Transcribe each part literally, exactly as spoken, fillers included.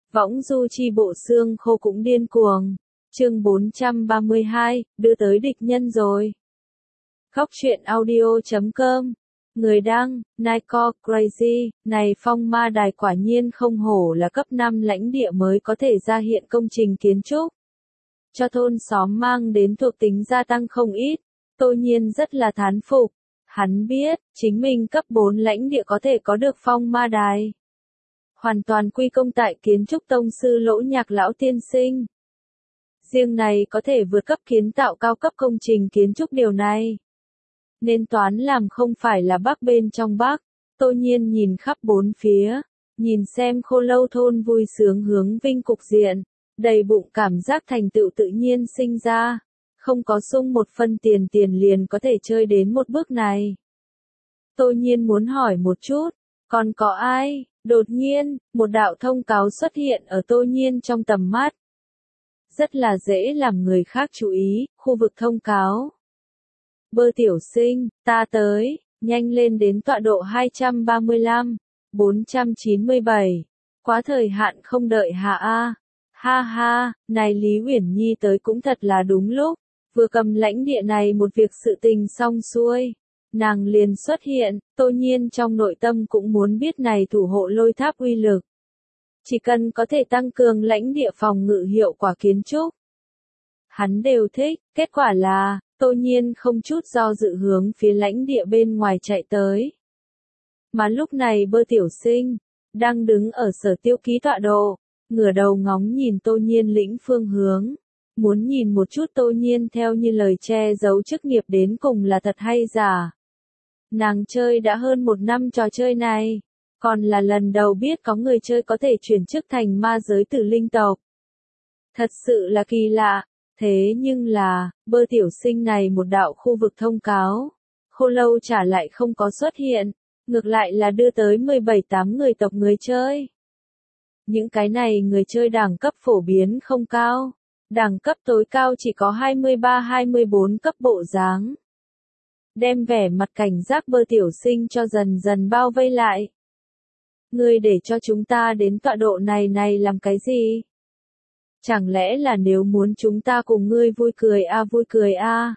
Võng du chi bộ xương khô cũng điên cuồng. Chương bốn trăm ba mươi hai, đưa tới địch nhân rồi. Góc truyện audio chấm com. Người đăng, Nico Crazy, này phong ma đài quả nhiên không hổ là cấp năm lãnh địa mới có thể ra hiện công trình kiến trúc. Cho thôn xóm mang đến thuộc tính gia tăng không ít, Tô Nhiên rất là thán phục. Hắn biết, chính mình cấp bốn lãnh địa có thể có được phong ma đài. Hoàn toàn quy công tại kiến trúc tông sư Lỗ Nhạc lão tiên sinh. Riêng này có thể vượt cấp kiến tạo cao cấp công trình kiến trúc điều này. Nên toán làm không phải là Bắc bên trong Bắc. Tô Nhiên nhìn khắp bốn phía, nhìn xem Khô Lâu thôn vui sướng hướng vinh cục diện, đầy bụng cảm giác thành tựu tự nhiên sinh ra, không có sung một phân tiền tiền liền có thể chơi đến một bước này. Tô Nhiên muốn hỏi một chút, còn có ai? Đột nhiên, một đạo thông cáo xuất hiện ở Tô Nhiên trong tầm mắt. Rất là dễ làm người khác chú ý, khu vực thông cáo. Bơ tiểu sinh, ta tới, nhanh lên đến tọa độ hai trăm ba mươi lăm, bốn trăm chín mươi bảy. Quá thời hạn không đợi hạ a. Ha ha, này Lý Uyển Nhi tới cũng thật là đúng lúc, vừa cầm lãnh địa này một việc sự tình xong xuôi. Nàng liền xuất hiện, Tô Nhiên trong nội tâm cũng muốn biết này thủ hộ lôi tháp uy lực. Chỉ cần có thể tăng cường lãnh địa phòng ngự hiệu quả kiến trúc. Hắn đều thích, kết quả là, Tô Nhiên không chút do dự hướng phía lãnh địa bên ngoài chạy tới. Mà lúc này Bơ tiểu sinh, đang đứng ở sở tiêu ký tọa độ, ngửa đầu ngóng nhìn Tô Nhiên lĩnh phương hướng. Muốn nhìn một chút Tô Nhiên theo như lời che giấu chức nghiệp đến cùng là thật hay giả. Nàng chơi đã hơn một năm trò chơi này, còn là lần đầu biết có người chơi có thể chuyển chức thành ma giới tử linh tộc. Thật sự là kỳ lạ, thế nhưng là, Bơ tiểu sinh này một đạo khu vực thông cáo, Khô Lâu trả lại không có xuất hiện, ngược lại là đưa tới mười bảy tám người tộc người chơi. Những cái này người chơi đẳng cấp phổ biến không cao, đẳng cấp tối cao chỉ có hai mươi ba hai mươi bốn cấp bộ dáng. Đem vẻ mặt cảnh giác Bơ tiểu sinh cho dần dần bao vây lại. Ngươi để cho chúng ta đến tọa độ này này làm cái gì? Chẳng lẽ là nếu muốn chúng ta cùng ngươi vui cười a à, vui cười a à.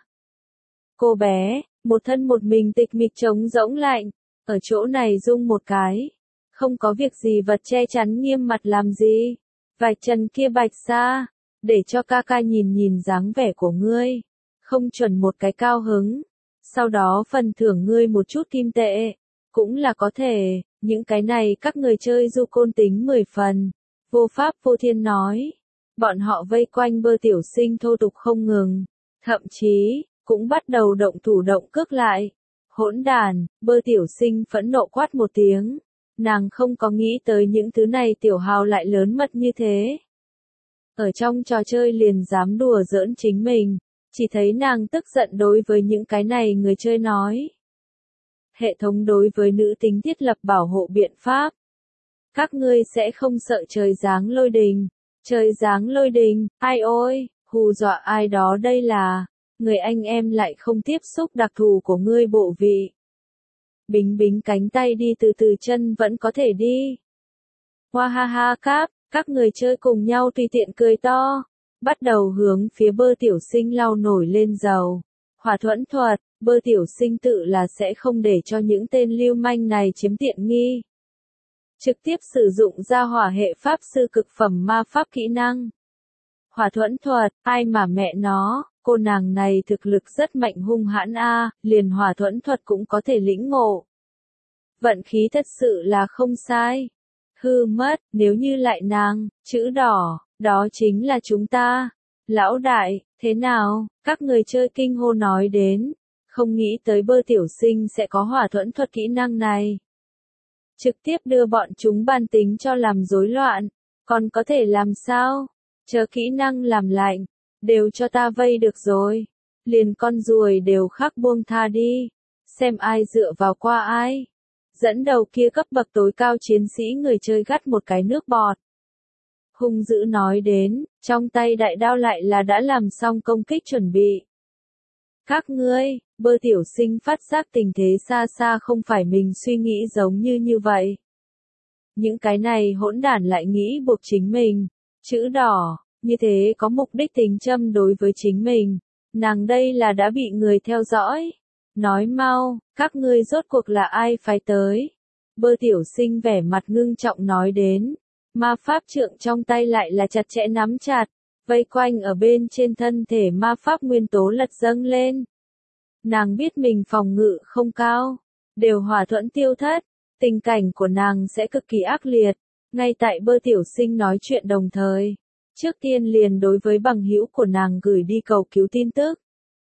Cô bé, một thân một mình tịch mịch trống rỗng lạnh, ở chỗ này rung một cái. Không có việc gì vật che chắn nghiêm mặt làm gì. Vạch trần kia bạch xa, để cho ca ca nhìn nhìn dáng vẻ của ngươi. Không chuẩn một cái cao hứng. Sau đó phần thưởng ngươi một chút kim tệ. Cũng là có thể, những cái này các người chơi du côn tính mười phần. Vô pháp vô thiên nói. Bọn họ vây quanh Bơ tiểu sinh thô tục không ngừng. Thậm chí, cũng bắt đầu động thủ động cước lại. Hỗn đàn, Bơ tiểu sinh phẫn nộ quát một tiếng. Nàng không có nghĩ tới những thứ này tiểu hào lại lớn mật như thế. Ở trong trò chơi liền dám đùa giỡn chính mình. Chỉ thấy nàng tức giận đối với những cái này người chơi nói. Hệ thống đối với nữ tính thiết lập bảo hộ biện pháp. Các ngươi sẽ không sợ trời giáng lôi đình. Trời giáng lôi đình, ai ôi, hù dọa ai đó đây là. Người anh em lại không tiếp xúc đặc thù của ngươi bộ vị. Bính bính cánh tay đi từ từ chân vẫn có thể đi. Hoa ha ha cáp, các người chơi cùng nhau tùy tiện cười to. Bắt đầu hướng phía Bơ tiểu sinh lau nổi lên dầu. Hỏa thuẫn thuật, Bơ tiểu sinh tự là sẽ không để cho những tên lưu manh này chiếm tiện nghi. Trực tiếp sử dụng ra hỏa hệ pháp sư cực phẩm ma pháp kỹ năng. Hỏa thuẫn thuật, ai mà mẹ nó, cô nàng này thực lực rất mạnh hung hãn a, liền hỏa thuẫn thuật cũng có thể lĩnh ngộ. Vận khí thật sự là không sai. Hư mất, nếu như lại nàng, chữ đỏ, đó chính là chúng ta. Lão đại, thế nào, các người chơi kinh hô nói đến, không nghĩ tới Bơ tiểu sinh sẽ có hỏa thuẫn thuật kỹ năng này. Trực tiếp đưa bọn chúng bàn tính cho làm rối loạn, còn có thể làm sao? Chờ kỹ năng làm lạnh, đều cho ta vây được rồi. Liền con ruồi đều khắc buông tha đi, xem ai dựa vào qua ai. Dẫn đầu kia cấp bậc tối cao chiến sĩ người chơi gắt một cái nước bọt. Hung dữ nói đến, trong tay đại đao lại là đã làm xong công kích chuẩn bị. Các ngươi, Bơ tiểu sinh phát giác tình thế xa xa không phải mình suy nghĩ giống như như vậy. Những cái này hỗn đản lại nghĩ buộc chính mình. Chữ đỏ, như thế có mục đích tính châm đối với chính mình. Nàng đây là đã bị người theo dõi. Nói mau, các ngươi rốt cuộc là ai phái tới? Bơ tiểu sinh vẻ mặt ngưng trọng nói đến. Ma pháp trượng trong tay lại là chặt chẽ nắm chặt, vây quanh ở bên trên thân thể ma pháp nguyên tố lật dâng lên. Nàng biết mình phòng ngự không cao, đều hỏa thuẫn tiêu thất, tình cảnh của nàng sẽ cực kỳ ác liệt. Ngay tại bơ tiểu sinh nói chuyện đồng thời, trước tiên liền đối với bằng hữu của nàng gửi đi cầu cứu tin tức.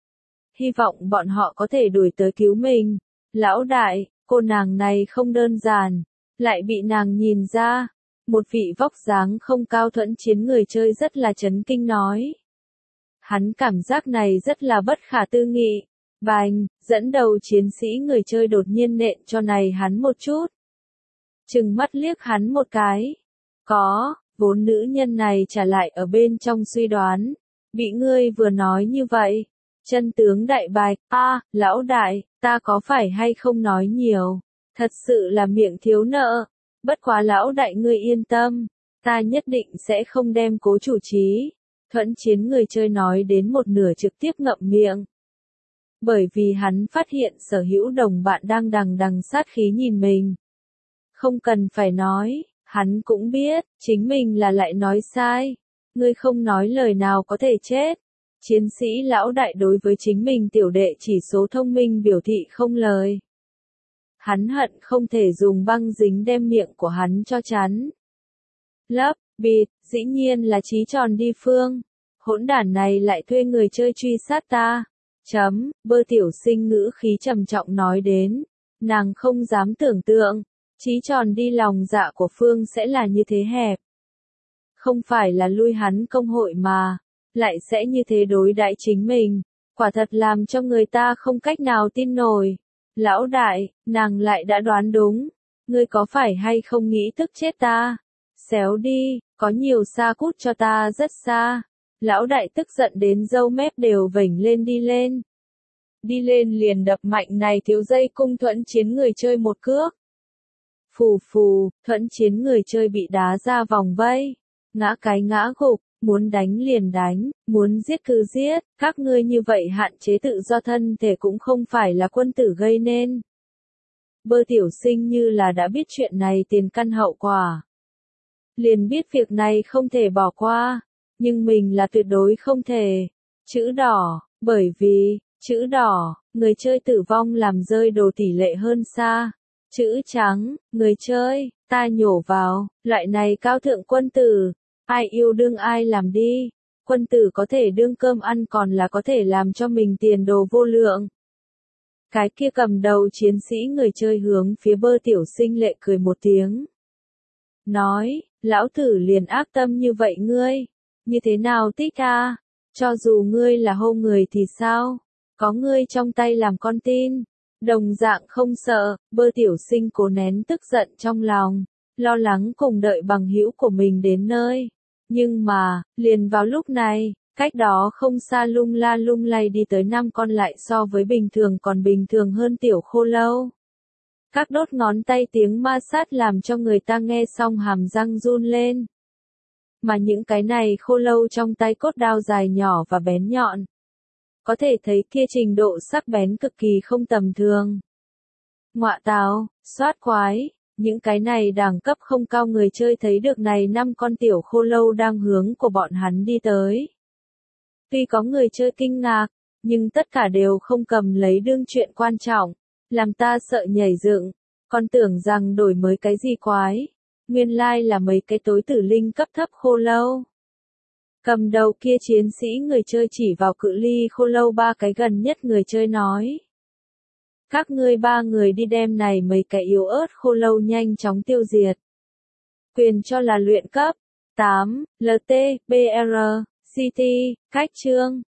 Hy vọng bọn họ có thể đuổi tới cứu mình. Lão đại, cô nàng này không đơn giản, lại bị nàng nhìn ra. Một vị vóc dáng không cao thuẫn chiến người chơi rất là chấn kinh nói. Hắn cảm giác này rất là bất khả tư nghị. Bành, dẫn đầu chiến sĩ người chơi đột nhiên nện cho này hắn một chút. Trừng mắt liếc hắn một cái. Có, vốn nữ nhân này trả lại ở bên trong suy đoán. Bị ngươi vừa nói như vậy. Chân tướng đại bạch, a, à, lão đại, ta có phải hay không nói nhiều. Thật sự là miệng thiếu nợ. Bất quá lão đại ngươi yên tâm, ta nhất định sẽ không đem cố chủ trí. Thuẫn chiến người chơi nói đến một nửa trực tiếp ngậm miệng. Bởi vì hắn phát hiện sở hữu đồng bạn đang đằng đằng sát khí nhìn mình. Không cần phải nói, hắn cũng biết, chính mình là lại nói sai. Ngươi không nói lời nào có thể chết. Chiến sĩ lão đại đối với chính mình tiểu đệ chỉ số thông minh biểu thị không lời. Hắn hận không thể dùng băng dính đem miệng của hắn cho chắn. Lấp, bịt, dĩ nhiên là chí tròn đi phương. Hỗn đản này lại thuê người chơi truy sát ta. Chấm, bơ tiểu sinh ngữ khí trầm trọng nói đến. Nàng không dám tưởng tượng, chí tròn đi lòng dạ của Phương sẽ là như thế hẹp. Không phải là lui hắn công hội mà, lại sẽ như thế đối đãi chính mình. Quả thật làm cho người ta không cách nào tin nổi. Lão đại, nàng lại đã đoán đúng. Ngươi có phải hay không nghĩ tức chết ta? Xéo đi, có nhiều xa cút cho ta rất xa. Lão đại tức giận đến râu mép đều vểnh lên đi lên. Đi lên liền đập mạnh này thiếu dây cung thuẫn chiến người chơi một cước. Phù phù, thuẫn chiến người chơi bị đá ra vòng vây. Ngã cái ngã gục, muốn đánh liền đánh, muốn giết cứ giết. Các ngươi như vậy hạn chế tự do thân thể cũng không phải là quân tử gây nên. Bơ tiểu sinh như là đã biết chuyện này tiền căn hậu quả. Liền biết việc này không thể bỏ qua. Nhưng mình là tuyệt đối không thể. Chữ đỏ, bởi vì, chữ đỏ, người chơi tử vong làm rơi đồ tỷ lệ hơn xa. Chữ trắng, người chơi, ta nhổ vào, loại này cao thượng quân tử. Ai yêu đương ai làm đi. Quân tử có thể đương cơm ăn còn là có thể làm cho mình tiền đồ vô lượng. Cái kia cầm đầu chiến sĩ người chơi hướng phía bơ tiểu sinh lệ cười một tiếng. Nói, lão tử liền ác tâm như vậy ngươi. Như thế nào tích à? Cho dù ngươi là hô người thì sao? Có ngươi trong tay làm con tin. Đồng dạng không sợ, bơ tiểu sinh cố nén tức giận trong lòng. Lo lắng cùng đợi bằng hữu của mình đến nơi. Nhưng mà, liền vào lúc này, cách đó không xa lung la lung lay đi tới năm con lại so với bình thường còn bình thường hơn tiểu khô lâu. Các đốt ngón tay tiếng ma sát làm cho người ta nghe xong hàm răng run lên. Mà những cái này khô lâu trong tay cốt đao dài nhỏ và bén nhọn. Có thể thấy kia trình độ sắc bén cực kỳ không tầm thường. Ngọa tào, soát quái. Những cái này đẳng cấp không cao người chơi thấy được này năm con tiểu khô lâu đang hướng của bọn hắn đi tới. Tuy có người chơi kinh ngạc, nhưng tất cả đều không cầm lấy đương chuyện quan trọng, làm ta sợ nhảy dựng, còn tưởng rằng đổi mới cái gì quái, nguyên lai là mấy cái tối tử linh cấp thấp khô lâu. Cầm đầu kia chiến sĩ người chơi chỉ vào cự ly khô lâu ba cái gần nhất người chơi nói. Các ngươi ba người đi đem này mấy cái yếu ớt khô lâu nhanh chóng tiêu diệt. Quyền cho là luyện cấp. tám, lờ tê, bê rờ, xê tê, cách chương.